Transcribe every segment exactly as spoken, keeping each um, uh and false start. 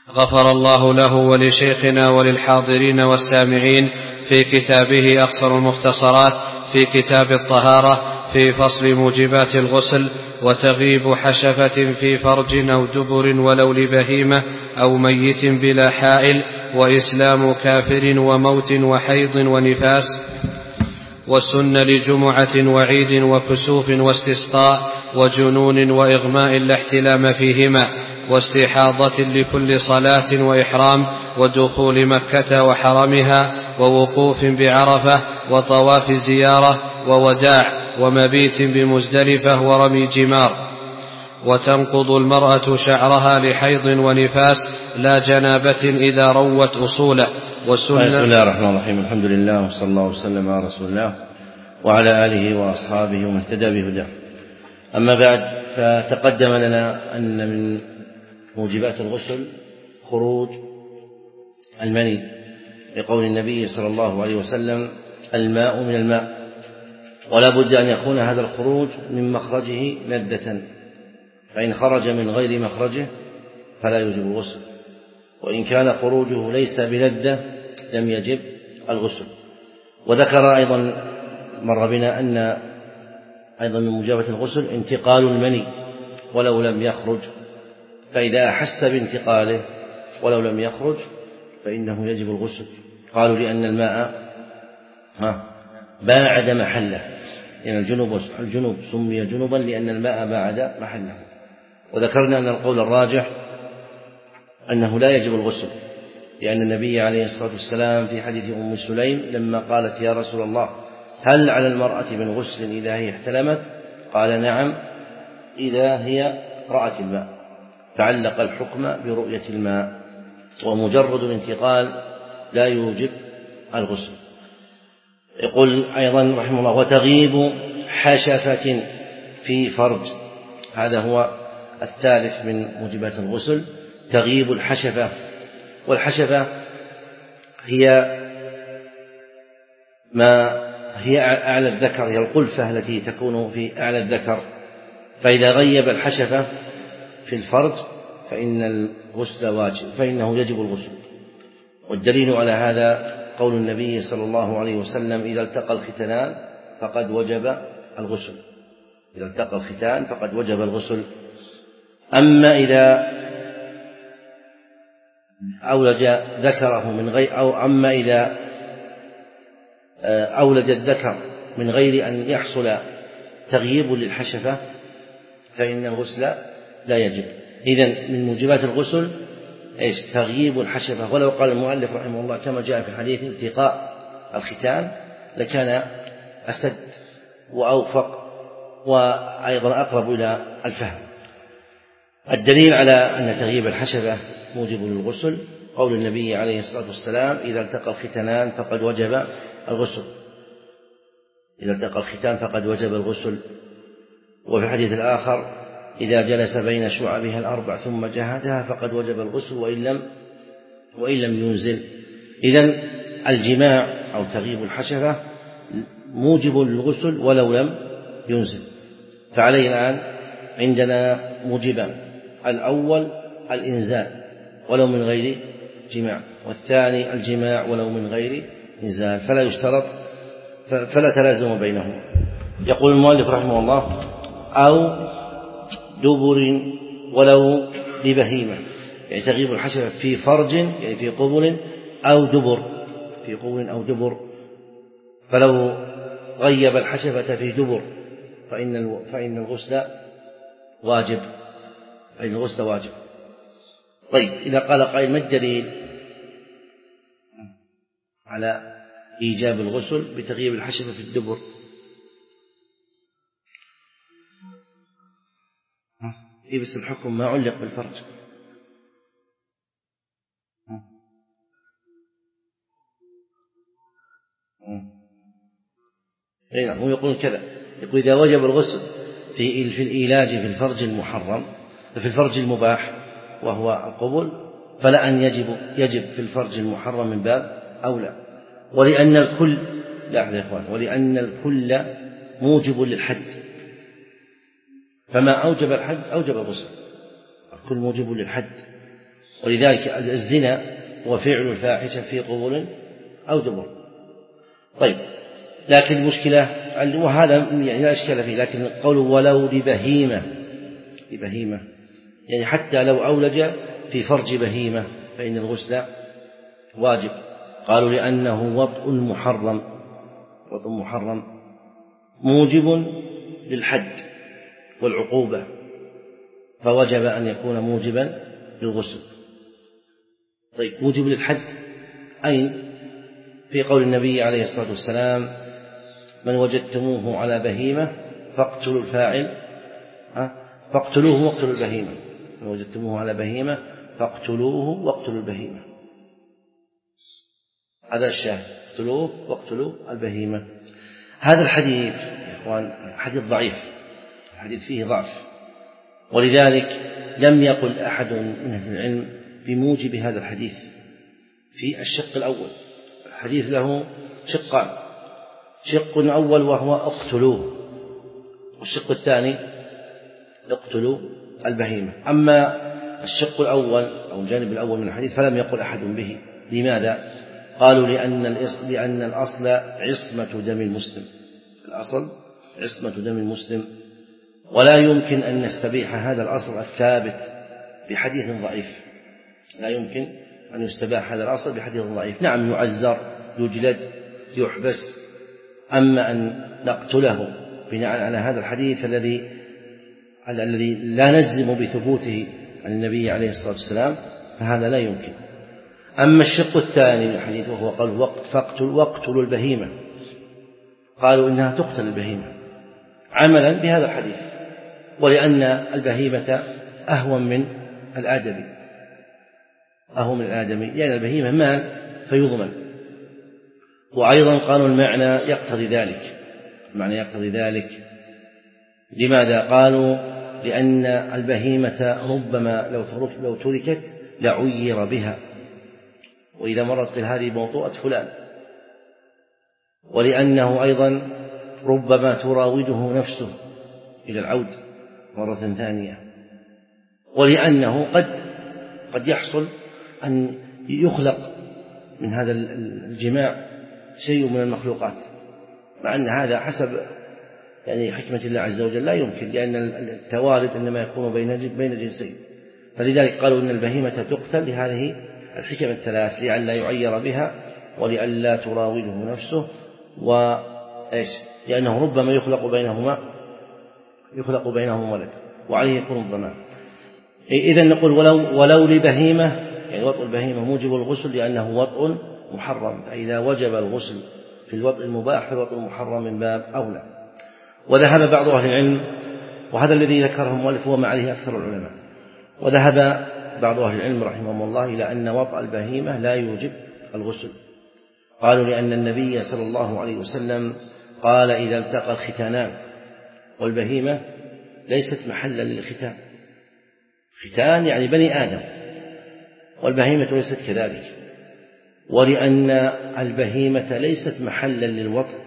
غفر الله له ولشيخنا وللحاضرين والسامعين في كتابه أقصر المختصرات في كتاب الطهارة في فصل موجبات الغسل: وتغيب حشفة في فرج أو دبر ولو لبهيمة أو ميت بلا حائل، وإسلام كافر وموت وحيض ونفاس، والسن لجمعة وعيد وكسوف واستسقاء وجنون وإغماء لا احتلام فيهما، واستحاضة لكل صلاة وإحرام، ودخول مكة وحرمها، ووقوف بعرفة، وطواف زيارة، ووداع، ومبيت بمزدلفة، ورمي جمار. وتنقض المرأة شعرها لحيض ونفاس لا جنابة إذا روت أصوله. والسنة بسم الله الرحمن الرحيم. الحمد لله وصلى الله وسلم على رسول الله وعلى آله وأصحابه ومن اهتدى بهداه. أما بعد، فتقدم لنا أن من موجبات الغسل خروج المني، لقول النبي صلى الله عليه وسلم: الماء من الماء، ولا بد أن يكون هذا الخروج من مخرجه لذة، فإن خرج من غير مخرجه فلا يجب الغسل، وإن كان خروجه ليس بلذة لم يجب الغسل. وذكر أيضا مر بنا أن أيضا من موجبات الغسل انتقال المني ولو لم يخرج، فإذا أحس بانتقاله ولو لم يخرج فإنه يجب الغسل. قالوا لأن الماء باعد محله، لأن الجنوب الجنوب سمي جنوبا لأن الماء باعد محله. وذكرنا أن القول الراجح أنه لا يجب الغسل، لأن النبي عليه الصلاة والسلام في حديث أم سليم لما قالت: يا رسول الله، هل على المرأة من غسل إذا هي احتلمت؟ قال: نعم، إذا هي رأت الماء، فعلق الحكم برؤية الماء، ومجرد الانتقال لا يوجب الغسل. يقول أيضا رحمه الله: وتغيب حشفة في فرج، هذا هو الثالث من موجبات الغسل، تغيب الحشفة. والحشفة هي ما هي أعلى الذكر، هي القلفة التي تكون في أعلى الذكر، فإذا غيب الحشفة في الفرج فإن الغسل واجب، فإنه يجب الغسل. والدليل على هذا قول النبي صلى الله عليه وسلم: إذا التقى الختانان فقد وجب الغسل. إذا التقى الختان فقد وجب الغسل. أما إذا أولج ذكره من غير أو أما إذا أولج الذكر من غير أن يحصل تغييب للحشفة فإن الغسل لا يجب. إذن من موجبات الغسل إيش؟ تغييب الحشفة. ولو قال المؤلف رحمه الله كما جاء في الحديث التقاء الختان لكان أسد وأوفق وأيضا أقرب إلى الفهم. الدليل على أن تغييب الحشفة موجب للغسل قول النبي عليه الصلاة والسلام: إذا التقى الختانان فقد وجب الغسل. إذا التقى الختان فقد وجب الغسل. وفي الحديث الآخر: إذا جلس بين شعبها الأربع ثم جهدها فقد وجب الغسل وإن لم وإن لم ينزل. إذن الجماع أو تغييب الحشفة موجب للغسل ولو لم ينزل. فعليه الآن عندنا موجبان: الأول الإنزال ولو من غير جماع، والثاني الجماع ولو من غير إنزال، فلا يشترط فلا تلازم بينهما. يقول المؤلف رحمه الله: أو دبر ولو ببهيمة، يعني تغيب الحشفة في فرج يعني في قبل أو دبر، في قبل أو دبر، فلو غيب الحشفة في دبر فإن فإن الغسل واجب، فإن الغسل واجب. طيب، إذا قال قائل: ما الدليل على إيجاب الغسل بتغييب الحشفة في الدبر؟ إيه بس الحكم ما علق بالفرج. إيه، هم يقولون كذا، يقول إذا وجب الغسل في في الإيلاج في الفرج المحرم في الفرج المباح وهو القبول، فلا أن يجب يجب في الفرج المحرم من باب أولى. ولأن الكل لا يا إخوان ولأن الكل موجب للحد، فما أوجب الحد أوجب الغسل، الكل موجب للحد. ولذلك الزنا هو فعل الفاحشة في قبول أو دبر. طيب، لكن المشكلة وهذا يعني لا إشكال فيه، لكن قوله ولو لبهيمة لبهيمة يعني حتى لو أولج في فرج بهيمة فإن الغسل واجب. قالوا لأنه وطء محرم، وطء محرم موجب للحد والعقوبة، فوجب أن يكون موجبا للغسل. طيب، موجب للحد أين؟ في قول النبي عليه الصلاة والسلام: من وجدتموه على بهيمة فاقتلوا الفاعل فاقتلوه واقتلوا البهيمة. من وجدتموه على بهيمة فاقتلوه واقتلوا البهيمة. هذا الشاهد: اقتلوه واقتلوا البهيمة. هذا الحديث يا إخوان حديث ضعيف، الحديث فيه ضعف، ولذلك لم يقل أحد من أهل العلم بموجب هذا الحديث في الشق الأول. الحديث له شقان: شق أول وهو اقتلوه، والشق الثاني اقتلوا البهيمة. أما الشق الأول أو الجانب الأول من الحديث فلم يقل أحد به. لماذا؟ قالوا لأن الأصل, لأن الأصل عصمة دم المسلم، الأصل عصمة دم المسلم، ولا يمكن أن نستبيح هذا الأصل الثابت بحديث ضعيف. لا يمكن أن يستباح هذا الأصل بحديث ضعيف. نعم، يعزر، يجلد، يحبس، أما أن نقتله بناء على هذا الحديث الذي الذي لا نجزم بثبوته عن النبي عليه الصلاة والسلام فهذا لا يمكن. أما الشق الثاني من الحديث وهو قال فاقتلوا واقتلوا البهيمة، قالوا إنها تقتل البهيمة عملا بهذا الحديث، ولأن البهيمة أهون من الآدمي، أهون من الآدمي لأن البهيمة مال فيضمن. وأيضا قالوا المعنى يقتضي ذلك، المعنى يقتضي ذلك. لماذا؟ قالوا لأن البهيمة ربما لو تركت لعير بها، وإذا مرت قيل هذه موطوءة فلان، ولأنه أيضا ربما تراوده نفسه إلى العود مرة ثانية، ولأنه قد قد يحصل أن يخلق من هذا الجماع شيء من المخلوقات، مع أن هذا حسب يعني حكمة الله عز وجل لا يمكن، لأن التوارد إنما يكون بين بين جنسين. فلذلك قالوا إن البهيمة تقتل لهذه الحكم الثلاث: لئلا يعير بها، ولئلا تراوده نفسه، وإيش لأنه ربما يخلق بينهما يخلق بينهما ولد وعليه يكون الضمان. إذن نقول ولو ولو لبهيمة، يعني وطء البهيمة موجب الغسل لأنه وطء محرم، فإذا وجب الغسل في الوطء المباح فالوطء المحرم من باب أولى. وذهب بعض أهل العلم، وهذا الذي ذكره المؤلف هو ما عليه أكثر العلماء، وذهب بعض أهل العلم رحمهم الله إلى أن وطأ البهيمة لا يوجب الغسل. قالوا لأن النبي صلى الله عليه وسلم قال: إذا التقى الختانان، والبهيمة ليست محلا للختان، ختان يعني بني آدم، والبهيمة ليست كذلك. ولأن البهيمة ليست محلا للوطء،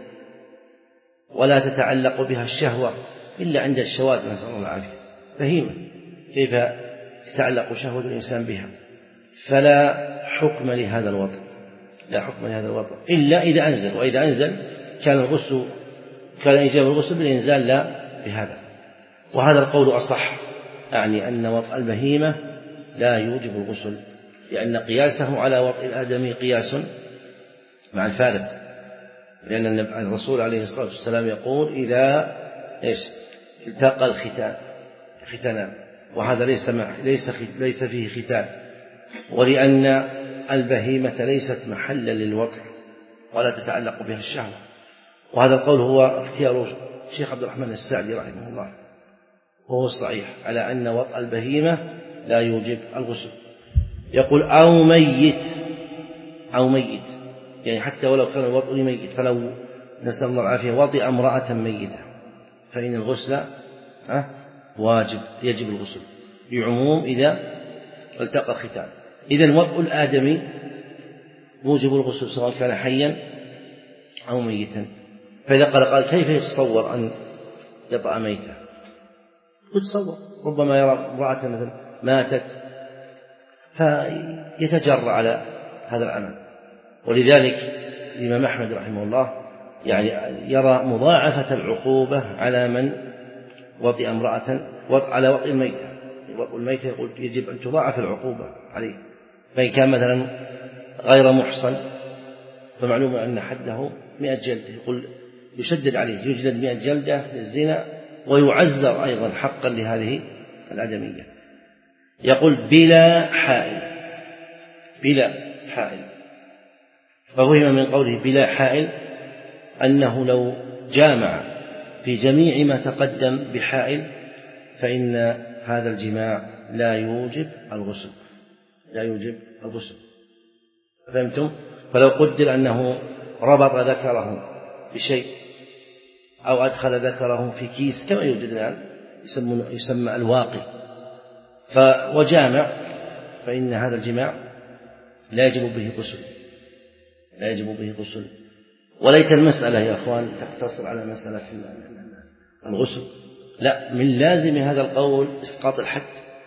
ولا تتعلق بها الشهوة إلا عند الشواذ، نسأل الله العافية. بهيمة كيف تتعلق شهوة الإنسان بها؟ فلا حكم لهذا الوطء، لا حكم لهذا الوطء إلا إذا أنزل، وإذا أنزل كان الغسل كان إيجاب الغسل بالإنزال لا بهذا. وهذا القول أصح، يعني أن وطء البهيمة لا يوجب الغسل، لأن قياسه على وطء الآدمي قياس مع الفارق، لأن الرسول عليه الصلاة والسلام يقول: إذا إيش التقى الختان ختانان، وهذا ليس ليس ليس فيه ختان. ولأن البهيمة ليست محلا للوطء ولا تتعلق بها الشهوة. وهذا القول هو اختيار الشيخ عبد الرحمن السعدي رحمه الله، وهو الصحيح على أن وطء البهيمة لا يوجب الغسل. يقول: أو ميت أو ميت يعني حتى ولو كان الوطء لميت، فلو نسأل الله العافية وطئ امرأة ميتة فإن الغسل واجب، يجب الغسل لعموم إذا التقى الختان. إذن وطء الآدمي موجب الغسل سواء كان حيا أو ميتا. فإذا قال قال كيف يتصور أن يطأ ميتا؟ يتصور ربما يرى امرأة مثلا ماتت فيتجرأ على هذا العمل. ولذلك الإمام أحمد رحمه الله يعني يرى مضاعفة العقوبة على من وطئ امرأة على وطئ الميتة. وطئ الميتة يقول يجب أن تضاعف العقوبة عليه. فإن كان مثلا غير محصن فمعلوم أن حده مئة جلدة، يقول يشدد عليه يجلد مئة جلدة للزنا ويعزر أيضا حقا لهذه الآدمية. يقول بلا حائل، بلا حائل، ففهم من قوله بلا حائل أنه لو جامع في جميع ما تقدم بحائل فإن هذا الجماع لا يوجب الغسل، لا يوجب الغسل. فهمتم؟ فلو قدر أنه ربط ذكره بشيء أو أدخل ذكره في كيس كما يوجد الآن يسمى الواقي وجامع، فإن هذا الجماع لا يجب به غسل، لا يجب به غسل. وليت المسألة يا أخوان تقتصر على مسألة الغسل، لا، من لازم هذا القول إسقاط الحد،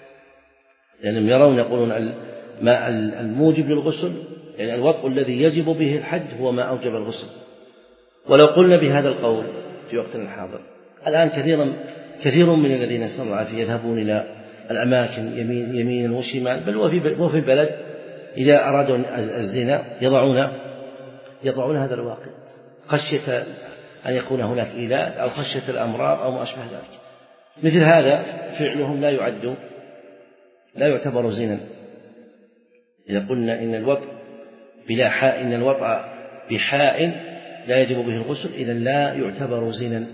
لأنهم يرون يقولون ما الموجب للغسل يعني الوطء الذي يجب به الحد هو ما أوجب الغسل. ولو قلنا بهذا القول في وقتنا الحاضر الآن كثيرا كثير من الذين نسأل الله العافية يذهبون إلى الأماكن يمين يمينا وشمال، بل وفي البلد إذا أرادوا الزنا يضعون يضعون هذا الواقع خشية أن يكون هناك إيلاء أو خشية الأمراض أو ما أشبه ذلك. مثل هذا فعلهم لا يعد لا يعتبر زنا. إذا قلنا إن الوطء بلا حاء إن الوطء بحاء لا يجب به الغسل إذن لا يعتبر زنا.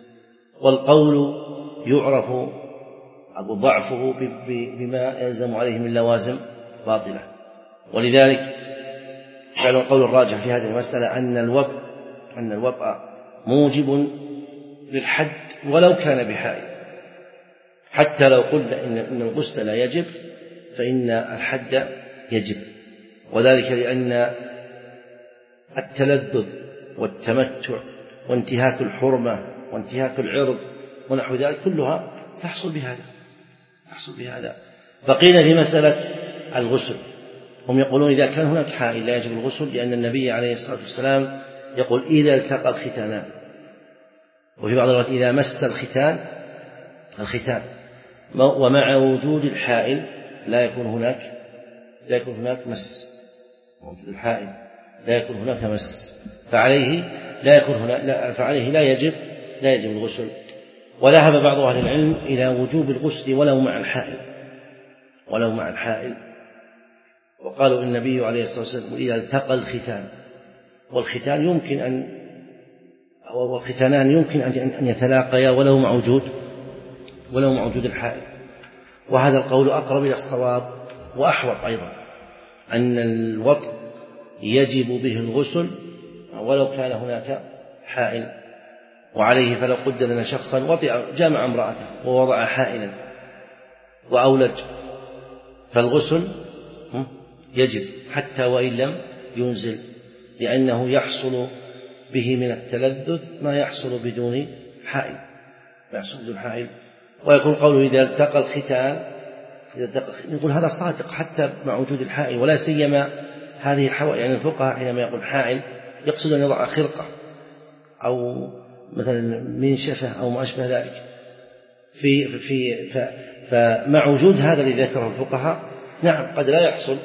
والقول يعرف أو ضعفه بما يلزم عليه من لوازم باطلة. ولذلك كان القول الراجح في هذه المسألة أن الوطء أن الوطء موجب للحد ولو كان بحاء، حتى لو قلنا إن الغسل لا يجب فإن الحد يجب. وذلك لأن التلذذ والتمتع وانتهاك الحرمة وانتهاك العرض ونحو ذلك كلها تحصل بهذا تحصل بهذا. فقيل في مسألة الغسل هم يقولون إذا كان هناك حائل لا يجب الغسل، لأن النبي عليه الصلاة والسلام يقول إذا التقى الختانان، وفي بعض الوقت إذا مس الختان الختان ومع وجود الحائل لا يكون هناك لا يكون هناك مس، وجود الحائل لا يكون هناك مس، فعليه لا يكون هناك لا فعليه لا يجب لا يجب الغسل. وذهب بعض أهل العلم إلى وجوب الغسل ولو مع الحائل ولو مع الحائل وقالوا النبي عليه الصلاة والسلام إذا التقى الختان، والختان يمكن أن والختانان يمكن أن يتلاقيا ولو مع وجود ولو مع وجود الحائل. وهذا القول أقرب إلى الصواب وأحوط أيضا، أن الوطء يجب به الغسل ولو كان هناك حائل. وعليه فلو قدر أن شخصا وطئ جامع امرأته ووضع حائلا وأولج فالغسل يجب حتى وإن لم ينزل، لأنه يحصل به من التلذذ ما يحصل بدون حائل ما يحصل بدون حائل. ويكون قوله إذا التقى الختان إذا التقى نقول هذا صادق حتى مع وجود الحائل، ولا سيما هذه الحوائل. يعني الفقهاء حينما يقول حائل يقصد أن يضع خرقة أو مثلا منشفة أو ما أشبه ذلك في في فمع وجود هذا الذي ذكره الفقهاء نعم قد لا يحصل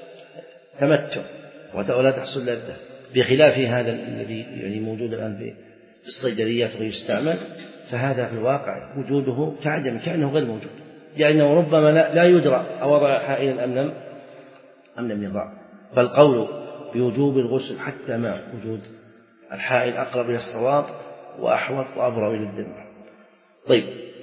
تمتع ولا تحصل لذة، بخلاف هذا الذي يعني موجود الآن في الصيدليات ويستعمل، فهذا في الواقع وجوده كعدم كأنه غير موجود، لأنه ربما لا يدرى أوضع حائلا أم لم أم لم يضع. فالقول بوجوب الغسل حتى مع وجود الحائل أقرب إلى الصواب وأحوط وأبرأ إلى الذمة. طيب،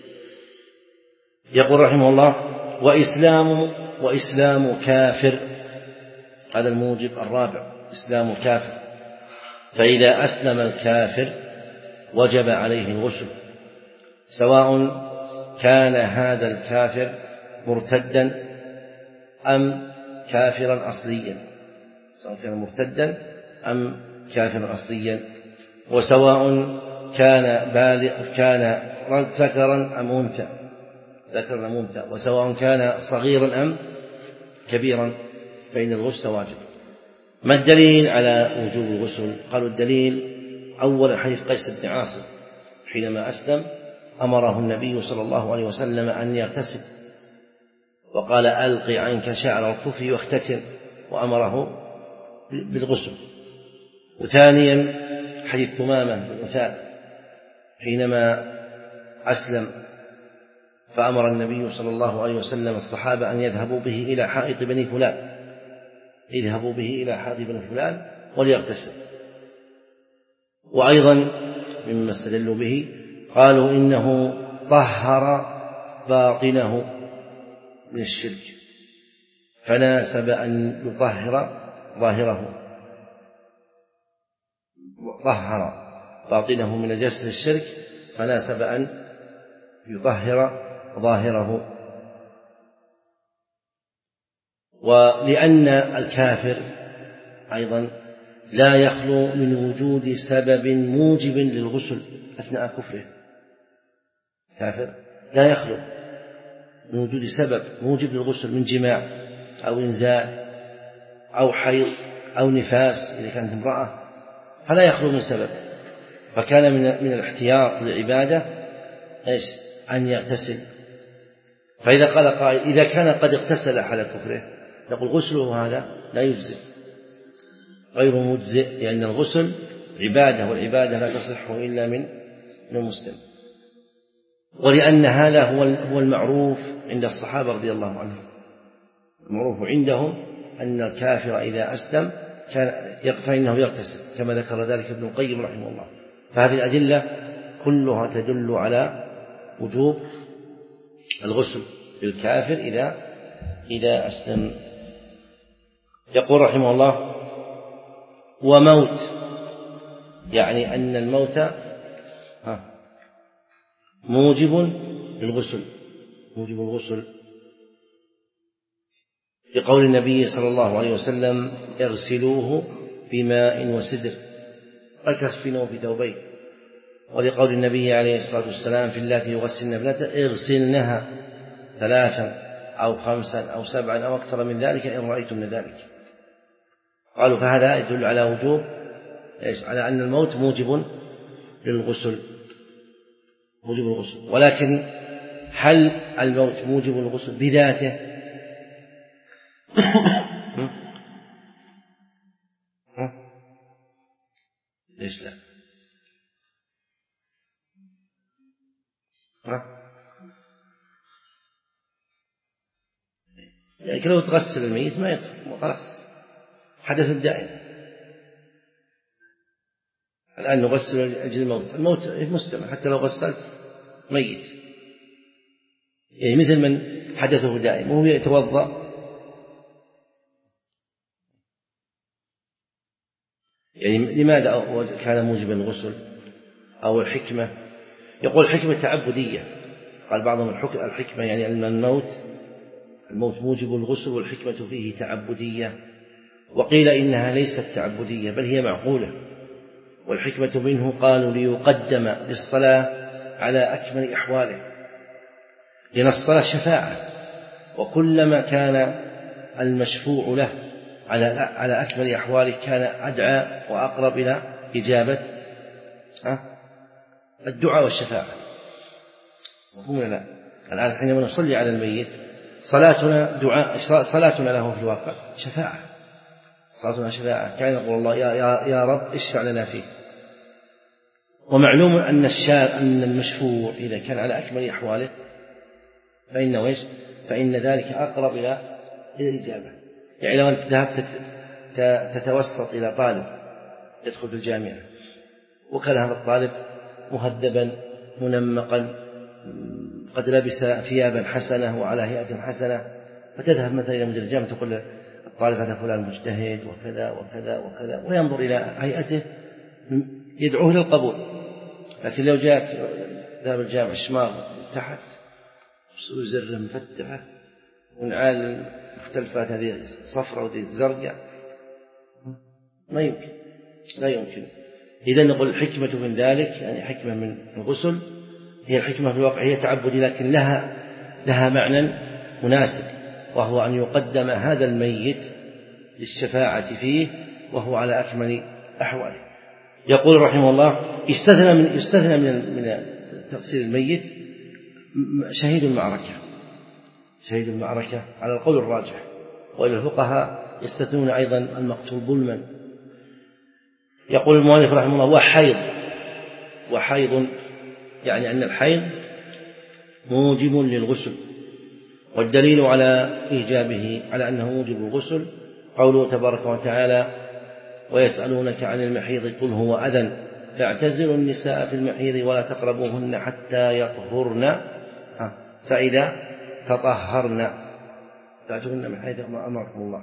يقول رحمه الله وإسلام وإسلام كافر، هذا الموجب الرابع إسلام كافر، فإذا أسلم الكافر وجب عليه الغسل، سواء كان هذا الكافر مرتدا أم كافرا أصليا سواء كان مرتدا أم كافرا أصليا، وسواء كان بالغ كان ذكرا أم أنثى ذكرا أم أنثى، وسواء كان صغيرا أم كبيرا فإن الغسل واجب. ما الدليل على وجوب الغسل؟ قالوا الدليل أول حديث قيس بن عاصم حينما أسلم أمره النبي صلى الله عليه وسلم أن يغتسل، وقال ألق عنك شعر الكفر واختتن، وأمره بالغسل. وثانيا حديث ثمامة بن أثال حينما أسلم فأمر النبي صلى الله عليه وسلم الصحابة أن يذهبوا به إلى حائط بني فلان يذهبوا به إلى حائط بني فلان وليغتسل. وأيضا مما استدلوا به قالوا إنه طهر باطنه من الشرك فناسب أن يطهر ظاهره، طهر باطنه من نجاسة الشرك فناسب أن يطهر ظاهره. ولأن الكافر أيضا لا يخلو من وجود سبب موجب للغسل أثناء كفره، كافر لا يخلو من وجود سبب موجب للغسل من جماع أو إنزال أو حيض أو نفاس إذا كانت امرأة، فلا يخلو من سبب. فكان من من الاحتياط للعبادة إيش؟ أن يغتسل. فإذا قال قائل إذا كان قد اغتسل حال كفره نقول غسله هذا لا يجزئ غير مجزئ، لأن الغسل عبادة والعبادة لا تصح إلا من المسلم. ولأن هذا هو المعروف عند الصحابة رضي الله عنهم، المعروف عندهم أن الكافر إذا أسلم كان فإنه يغتسل كما ذكر ذلك ابن القيم رحمه الله. فهذه الأدلة كلها تدل على وجوب الغسل للكافر إذا إذا أسلم. يقول رحمه الله وموت، يعني أن الموت موجب للغسل، موجب الغسل لقول النبي صلى الله عليه وسلم اغسلوه بماء وسدر وكفنوه بثوبين، ولقول النبي عليه الصلاة والسلام في اللاتي يغسلن ابنته اغسلنها ثلاثا أو خمسا أو سبعا أو أكثر من ذلك إن رأيتم من ذلك. قالوا فهذا يدل على وجوب على أن الموت موجب للغسل، موجب الغسل. ولكن هل الموت موجب الغسل بذاته؟ ليش لا؟ يعني لو تغسل الميت ما يطهر خلاص حدث دائم. الآن نغسل أجل الموت، الموت مستمر حتى لو غسلت ميت، يعني مثل من حدثه دائم وهو يتوضأ. يعني لماذا كان موجبا الغسل أو الحكمة؟ يقول الحكمة تعبدية، قال بعضهم الحكمة يعني أن الموت الموت موجب الغسل والحكمة فيه تعبدية، وقيل إنها ليست تعبدية بل هي معقولة. والحكمة منه قالوا ليقدم للصلاة على أكمل أحواله، لأن الصلاة شفاعة، وكلما كان المشفوع له على على أكمل أحواله كان أدعى وأقرب إلى إجابة الدعاء والشفاعة. مفهوم لا؟ الآن حينما نصلي على الميت صلاتنا دعاء، صلاتنا له في الواقع شفاعة، صلاتنا شفاعة. كان يقول الله يا, يا, يا رب اشفع لنا فيه. ومعلوم أن الشار أن المشفوع إذا كان على أكمل أحواله فإنه إيش؟ فإن ذلك أقرب إلى الإجابة. يعني لو أنت ذهبت تتوسط إلى طالب يدخل في الجامعة وكان هذا الطالب مهذبا منمقا قد لبس ثيابا حسنة وعلى هيئة حسنة، فتذهب مثلا إلى مدير الجامعة تقول الطالب هذا فلان مجتهد وكذا وكذا وكذا، وينظر إلى هيئته يدعوه للقبول. لكن لو جاءك ذهب الجامعة شماغ تحت وزر مفتحة ونعال مختلفات هذه صفرة وذي زرقاء ما يمكن، لا يمكن. إذا نقول الحكمة من ذلك يعني حكمة من الغسل هي الحكمة في الواقع هي تعبدي، لكن لها لها معنى مناسب وهو أن يقدم هذا الميت للشفاعة فيه وهو على أكمل أحواله. يقول رحمه الله استثنى من يستثنى من من تغسيل الميت شهيد المعركة، شهيد المعركة على القول الراجح، وإلى الفقهاء يستثنون أيضا المقتول ظلما. يقول المؤلف رحمه الله وحيض، وحيض يعني أن الحيض موجب للغسل، والدليل على إيجابه على أنه موجب الغسل قوله تبارك وتعالى ويسألونك عن المحيض قل هو أذى فاعتزلوا النساء في المحيض ولا تقربوهن حتى يطهرن فإذا تطهرن فأتوهن من حيث أمركم الله.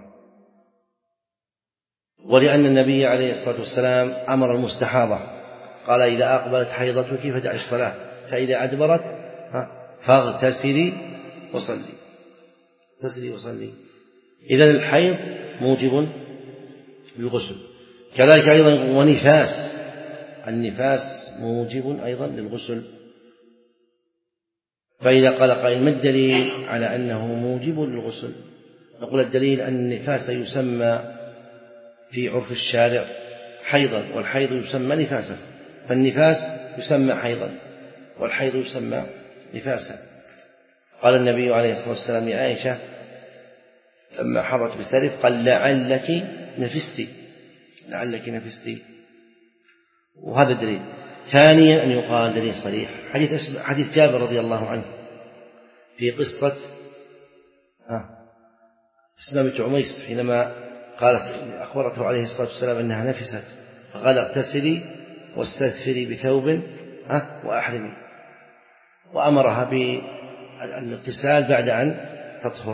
ولأن النبي عليه الصلاة والسلام أمر المستحاضة قال إذا أقبلت حيضتك فدعي الصلاة فإذا أدبرت فاغتسلي وصلي، اغتسلي وصلي. إذن الحيض موجب للغسل. كذلك أيضا ونفاس، النفاس موجب أيضا للغسل. فإذا قال قائل ما الدليل على أنه موجب للغسل؟ نقول الدليل أن النفاس يسمى في عرف الشارع حيضا، والحيض يسمى نفاسا، فالنفاس يسمى حيضا والحيض يسمى نفاسا. قال النبي عليه الصلاة والسلام لعائشة لما حضت بسرف قال لعلك نفستي، لعلك نفستي، وهذا دليل. ثانيا أن يقال دليل صريح حديث حديث جابر رضي الله عنه في قصة أسماء بنت عميس حينما قالت أخبرته عليه الصلاة والسلام أنها نفست فقال اغتسلي واستثفري بثوب وأحرمي، وأمرها بالاغتسال بعد أن تطهر.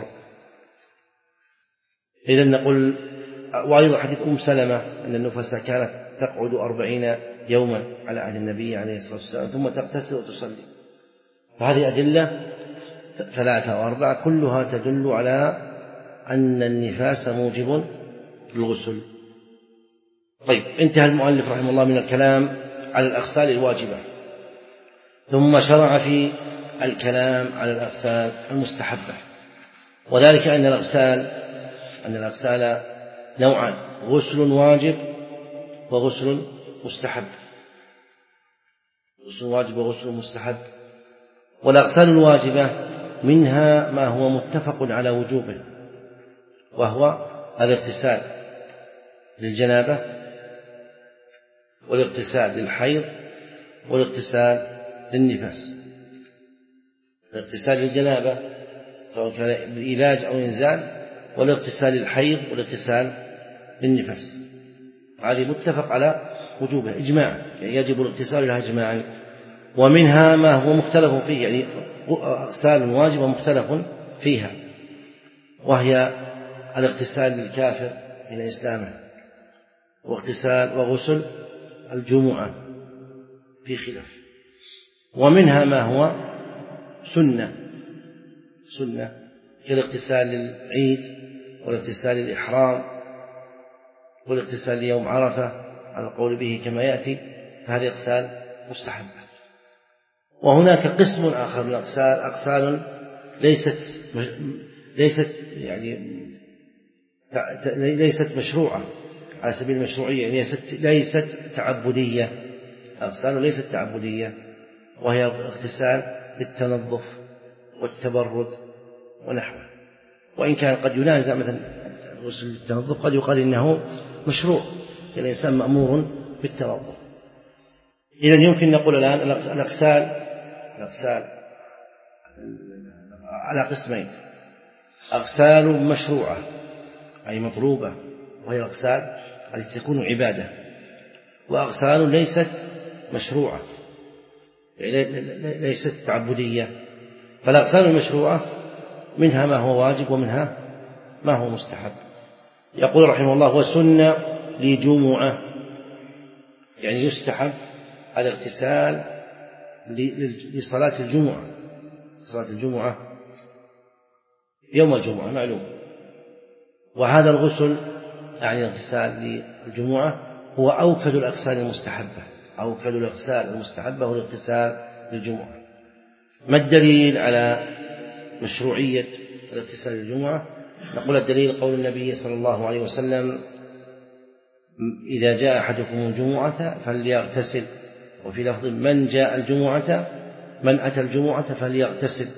إذن نقول وأيضا حديث أم سلمة أن النفساء كانت تقعد أربعين يوما على عهد النبي عليه الصلاة والسلام ثم تغتسل وتصلي. فهذه أدلة ثلاثة وأربعة كلها تدل على أن النفاس موجب للغسل. طيب انتهى المؤلف رحمه الله من الكلام على الأغسال الواجبة، ثم شرع في الكلام على الأغسال المستحبة، وذلك أن الأغسال أن الأغسال نوعان، غسل واجب وغسل مستحب، غسل واجب وغسل مستحب. والأغسال الواجبة منها ما هو متفق على وجوبه وهو الاغتسال للجنابة والاغتسال للحيض والاغتسال للنفاس. الاغتسال للجنابة سواء كان بالعلاج أو إنزال، والاغتسال للحيض والاغتسال للنفاس، هذه متفق على وجوبه إجماعا، يعني يجب الاغتسال لها إجماعا. ومنها ما هو مختلف فيه، يعني أغسال واجبة مختلف فيها، وهي الاغتسال للكافر من إسلامه، واغتسال وغسل الجمعة في خلاف. ومنها ما هو سنة سنة كالاغتسال للعيد والاغتسال للإحرام والاغتسال ليوم عرفة على القول به كما يأتي، فهذه أغسال مستحبة. وهناك قسم آخر من الأغسال، أغسال ليست ليست يعني ليست مشروعة على سبيل المشروعية، ليست ليست تعبدية، أغسال ليست تعبدية، وهي اغتسال للتنظف والتبرد ونحوه. وإن كان قد ينازع مثلا غسل التنظف قد يقال إنه مشروع، الإنسان مأمور بالتنظف. إذن يمكن نقول الآن الأغسال الأغسال على قسمين: أغسال مشروعة أي مطلوبة وهي الأغسال التي تكون عبادة، وأغسال ليست مشروعة ليست تعبدية. فالأغسال المشروعة منها ما هو واجب ومنها ما هو مستحب. يقول رحمه الله وسنة لجمعة، يعني يستحب الاغتسال لصلاة الجمعة، صلاة الجمعة يوم الجمعة معلوم. وهذا الغسل يعني الاغتسال للجمعة هو أوكد الأغسال المستحبة، أوكد الأغسال المستحبة هو الاغتسال للجمعة. ما الدليل على مشروعية الاغتسال للجمعة؟ نقول الدليل قول النبي صلى الله عليه وسلم: إذا جاء أحدكم الجمعة فليغتسل، وفي لفظ: من جاء الجمعة من أتى الجمعة فليغتسل.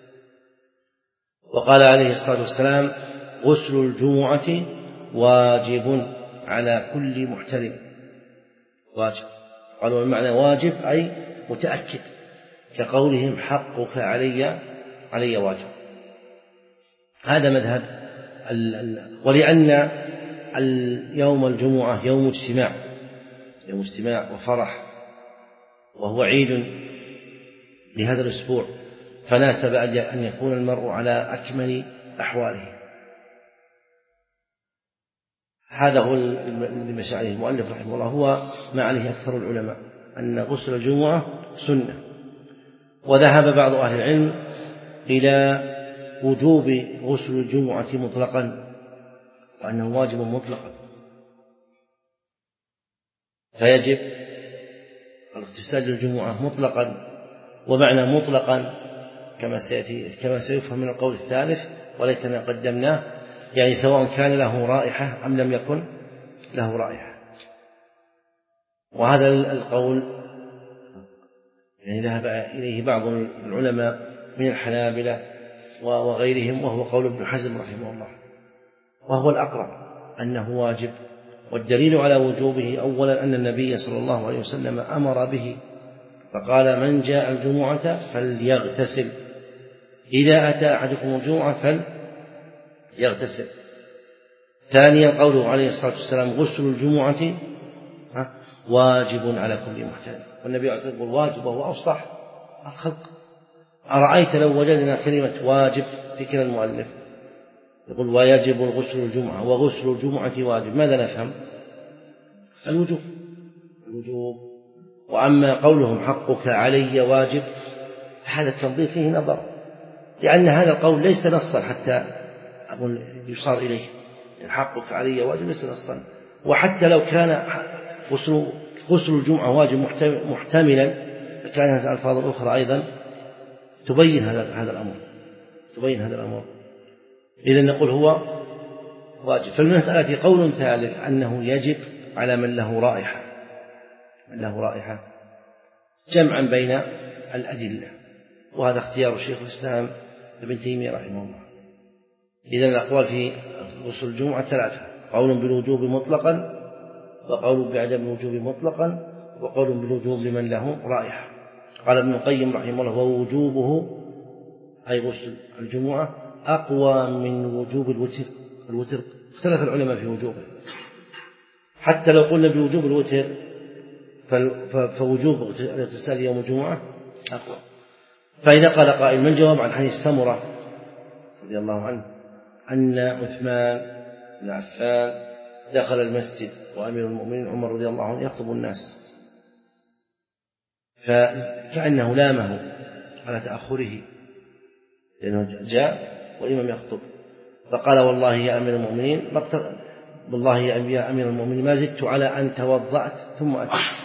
وقال عليه الصلاة والسلام: غسل الجمعة واجب على كل محتلم. واجب، قالوا المعنى واجب أي متأكد، كقولهم: حقك علي علي واجب. هذا مذهب ال ال ولأن اليوم الجمعة يوم اجتماع يوم اجتماع وفرح، وهو عيد لهذا الأسبوع، فناسب أن يكون المرء على أكمل أحواله. هذا هو اللي عليه المؤلف رحمه الله، هو ما عليه أكثر العلماء، أن غسل الجمعة سنة. وذهب بعض أهل العلم إلى وجوب غسل الجمعة مطلقا، وأنه واجب مطلقا، فيجب الاغتسال للجمعة مطلقا. ومعنى مطلقا كما سيأتي كما سيفهم من القول الثالث وليتنا قدمناه، يعني سواء كان له رائحة أم لم يكن له رائحة. وهذا القول يعني ذهب إليه بعض العلماء من الحنابلة وغيرهم، وهو قول ابن حزم رحمه الله، وهو الأقرب أنه واجب. والدليل على وجوبه أولا أن النبي صلى الله عليه وسلم أمر به، فقال: من جاء الجمعة فليغتسل، إذا أتى أحدكم الجمعة فليغتسل. ثانيا قوله عليه الصلاة والسلام: غسل الجمعة واجب على كل محتلم. والنبي عليه الصلاة والسلام يقول واجب، وهو أفصح الخلق. أرأيت لو وجدنا كلمة واجب في كلا المؤلف، يقول: ويجب الغسل الجمعة وغسل الجمعة واجب، ماذا نفهم؟ الوجوب الوجوب. وأما قولهم: حقك علي واجب، هذا التنظير فيه نظر، لأن هذا القول ليس نصا حتى أقول يصار إليه. حقك علي واجب ليس نصا، وحتى لو كان غسل غسل الجمعة واجب محتملا، فكانت الألفاظ الأخرى أيضا تبين هذا هذا الأمر تبين هذا الأمر إذن نقول هو واجب. فالمسألة قول ثالث أنه يجب على من له رائحة من له رائحة جمعا بين الأدلة، وهذا اختيار شيخ الإسلام ابن تيمية رحمه الله. إذن الأقوال في غسل الجمعة ثلاثة: قول بالوجوب مطلقا، وقول بعدم الوجوب مطلقا، وقول بالوجوب لمن له رائحة. قال ابن القيم رحمه الله: ووجوبه أي غسل الجمعة أقوى من وجوب الوتر الوتر اختلف العلماء في وجوبه، حتى لو قلنا بوجوب الوتر فوجوب الاغتسال يوم الجمعة أقوى. فإذا قال قائل: ما الجواب عن حديث سمرة رضي الله عنه أن عثمان بن عفان دخل المسجد وأمير المؤمنين عمر رضي الله عنه يخطب الناس، فكأنه لامه على تأخره لأنه جاء والإمام يخطب، فقال: والله يا أمير المؤمنين والله يا أمير المؤمنين ما زدت على أن توضأت ثم أتيت.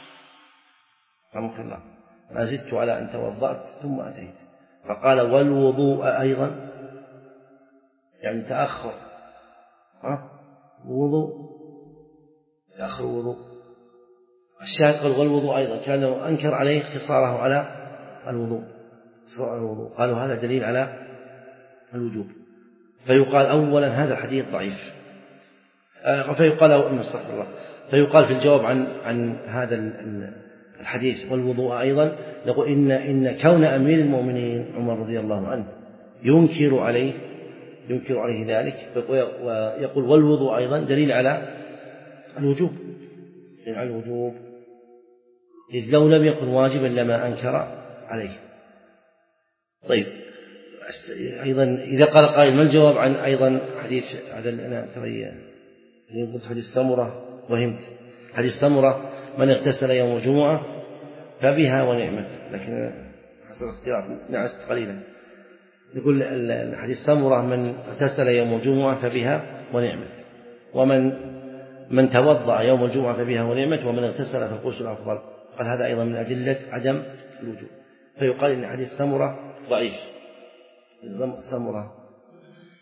رحمك الله، ما زدت على أن توضأت ثم أتيت. فقال: والوضوء أيضا، يعني تأخر ها وضوء تأخر وضوء. الشاهد قال: والوضوء أيضا، كانه أنكر عليه اختصاره على الوضوء الوضوء قالوا هذا دليل على الوجوب. فيقال أولا هذا الحديث ضعيف، فيقال استغفر الله فيقال في الجواب عن عن هذا الحديث والوضوء أيضا، نقول إن إن كون أمير المؤمنين عمر رضي الله عنه ينكر عليه ينكر عليه ذلك، ويقول والوضوء أيضا دليل على الوجوب دليل على الوجوب، إذ لو لم يكن واجبا لما أنكر عليه. طيب أيضا إذا قال قائل: ما الجواب عن أيضا حديث هذا أنا ترى قلت حديث سمرة وهمت حديث سمرة: من اغتسل يوم الجمعة فبها ونعمت، لكن حصل اختلاف نعست قليلا. يقول الحديث سمرة: من اغتسل يوم الجمعة فبها ونعمت، ومن من توضأ يوم الجمعة فبها ونعمت، ومن اغتسل فالغسل أفضل. قال هذا أيضا من أدلة عدم الوجوب. فيقال إن حديث سمرة ضعيف سمرة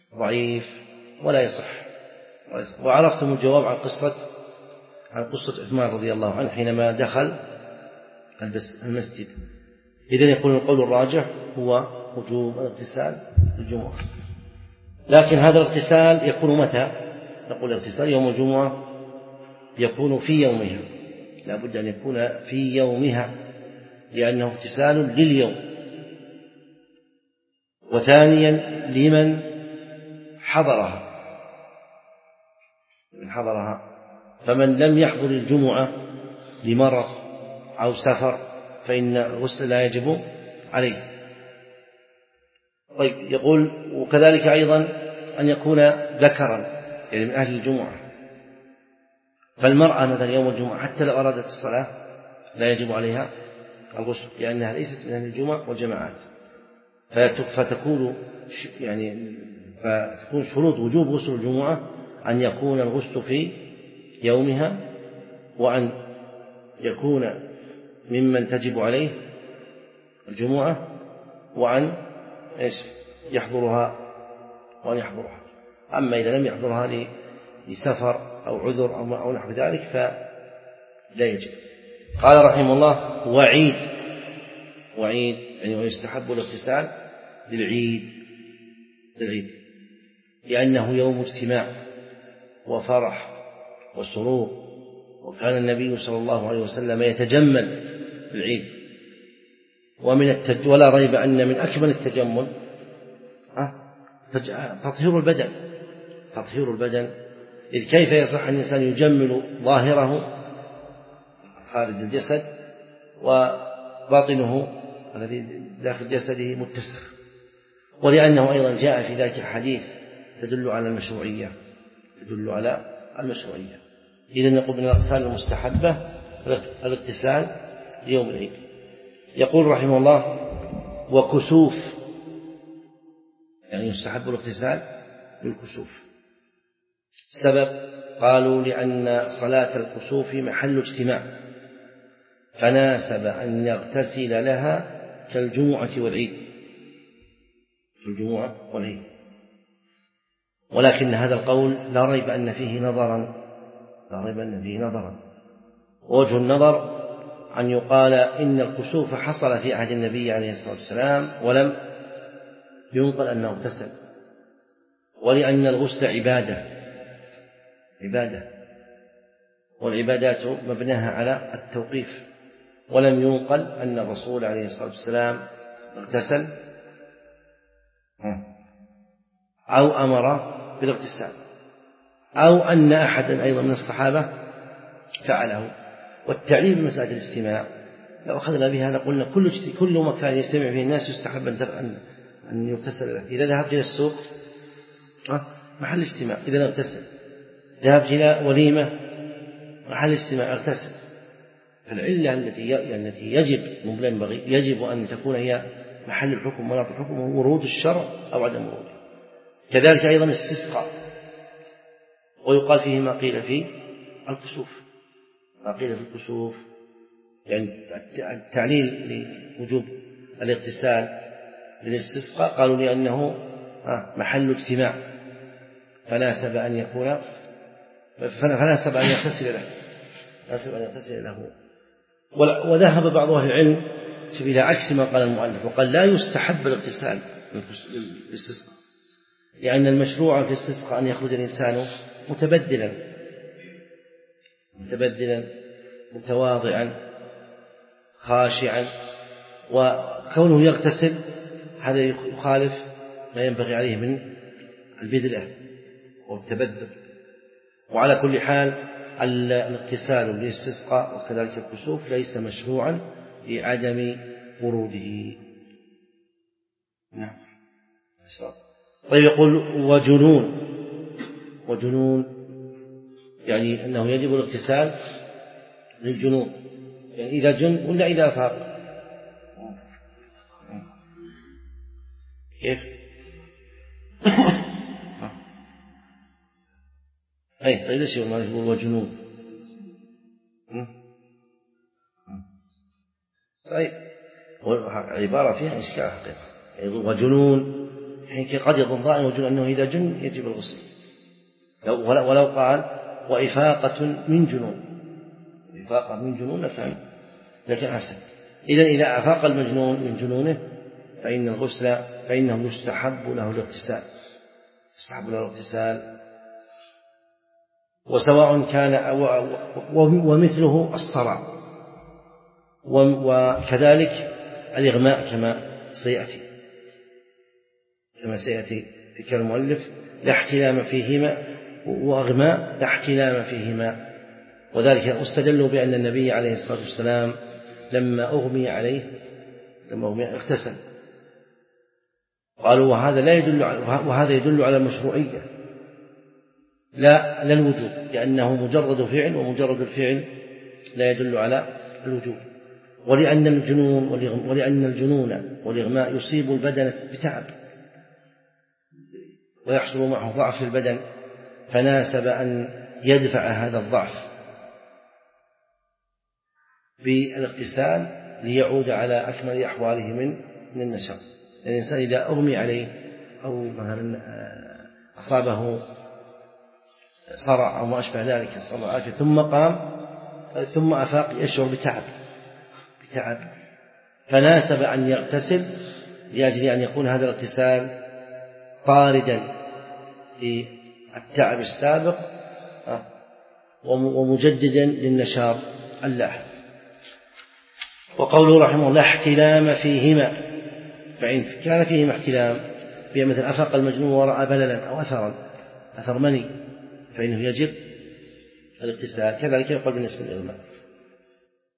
ضعيف ولا يصح. وعرفتم الجواب عن قصة عن قصة عثمان رضي الله عنه حينما دخل المسجد. إذن يكون القول الراجح هو وجوب الاغتسال للجمعة. لكن هذا الاغتسال يكون متى؟ نقول الاغتسال يوم الجمعة يكون في يومها، لا بد أن يكون في يومها لأنه اغتسال لليوم. وثانيا لمن حضرها من حضرها فمن لم يحضر الجمعة لمرض أو سفر فإن الغسل لا يجب عليه. طيب يقول وكذلك أيضا أن يكون ذكرا يعني من أهل الجمعة، فالمرأة مثلا يوم الجمعة حتى لو أرادت الصلاة لا يجب عليها الغسل لأنها ليست من أهل الجمعة والجماعات. فتكون يعني فتكون شروط وجوب غسل الجمعة أن يكون الغسل في يومها، وأن يكون ممن تجب عليه الجمعة، وأن يحضرها وأن يحضرها. أما إذا لم يحضرها لسفر أو عذر أو نحو ذلك فلا يجب. قال رحمه الله وعيد وعيد يعني ويستحب الاغتسال للعيد للعيد لأنه يوم اجتماع وفرح وسرور، وكان النبي صلى الله عليه وسلم يتجمل في العيد. ومن التج... ولا ريب أن من أكمل التجمل تطهير البدن تطهير البدن إذ كيف يصح أن الإنسان يجمل ظاهره خارج الجسد وباطنه الذي داخل جسده متسخ، ولأنه أيضا جاء في ذلك الحديث تدل على المشروعية تدل على المشروعية. إذن نقول من الأغسال المستحبة الاغتسال ليوم العيد. يقول رحمه الله وكسوف يعني يستحب الاغتسال بالكسوف. السبب قالوا لأن صلاة الكسوف محل اجتماع فناسب أن يغتسل لها كالجمعة والعيد الجمعة والعيد. ولكن هذا القول لا ريب أن فيه نظرا لا ريب أن فيه نظرا ووجه النظر أن يقال إن الكسوف حصل في عهد النبي عليه الصلاة والسلام ولم ينقل أنه اغتسل، ولأن الغسل عبادة عبادة والعبادات مبناها على التوقيف، ولم ينقل أن الرسول عليه الصلاة والسلام اغتسل أو أمر بالاغتسال أو أن أحدا أيضا من الصحابة فعله. والتعليل بمسألة الاجتماع لو أخذنا بها لقلنا كل كل مكان يجتمع فيه الناس يستحب أن أن يغتسل له. إذا ذهبت إلى السوق محل اجتماع إذا اغتسل، ذهبت إلى وليمة محل اجتماع اغتسل. فالعلة التي التي يجب ينبغي يجب أن تكون هي محل الحكم مناط الحكم هو ورود الشرع أو عدم وروده. كذلك أيضا استسقاء ويقال فيه ما قيل في الكسوف ما قيل في الكسوف يعني التعليل لوجوب الاغتسال للاستسقاء قالوا لأنه محل اجتماع فناسب أن يكون فناسب أن يغتسل له ناسب أن يغتسل له. وذهب بعض أهل العلم إلى عكس ما قال المؤلف وقال لا يستحب الاغتسال للاستسقاء لأن المشروع في الاستسقاء أن يخرج الإنسان متبدلا متبدلا متواضعا خاشعا، وكونه يغتسل هذا يخالف ما ينبغي عليه من البذلة والتبذل. وعلى كل حال الاغتسال للاستسقاء وكذلك الكسوف ليس مشروعا لعدم وروده. نعم. طيب يقول وجنون وجنون يعني أنه يجب الاغتسال للجنون يعني إذا جن ولا إذا فاق. كيف؟ أي طيب ليش يقول وجنون؟ طيب العبارة فيها إشكال حقيقة. يقول وجنون حين قد يظن ظان وجن أنه إذا جن يجب الغسل، ولو قال وإفاقة من جنون، إفاقة من جنون لكان لكن أحسن. إذا إذا أفاق المجنون من جنونه فإن الغسل فإنه يستحب له الاغتسال، يستحب له الاغتسال، وسواء كان ومثله الصرع، وكذلك الإغماء كما سيأتي كما سيأتي في كلام المؤلف لا احتلام فيهما، وأغماء لا احتلام فيهما. وذلك استدلوا بأن النبي عليه الصلاة والسلام لما أغمي عليه لما أغمي اغتسل، قالوا وهذا لا يدل وهذا يدل على المشروعية لا لا الوجوب، لأنه مجرد فعل، ومجرد الفعل لا يدل على الوجوب. ولأن الجنون ولأن الجنون والإغماء يصيب البدن بتعب ويحصل معه ضعف في البدن، فناسب أن يدفع هذا الضعف بالاغتسال ليعود على أكمل أحواله من من النشاط. الإنسان إذا أغمي عليه أو مثلا أصابه صرع أو ما أشبه ذلك الصرعات ثم قام ثم أفاق يشعر بتعب بتعب فناسب أن يغتسل لأجل أن يكون هذا الاغتسال طاردا للتعب السابق ومجددا للنشاط اللاحق. وقوله رحمه الله احتلام فيهما، فإن كان فيهما احتلام مثل أفاق المجنون ورأى بللا أو أثرا أثر مني فإنه يجب الاغتسال. كذلك يقول بالنسبة للإغماء.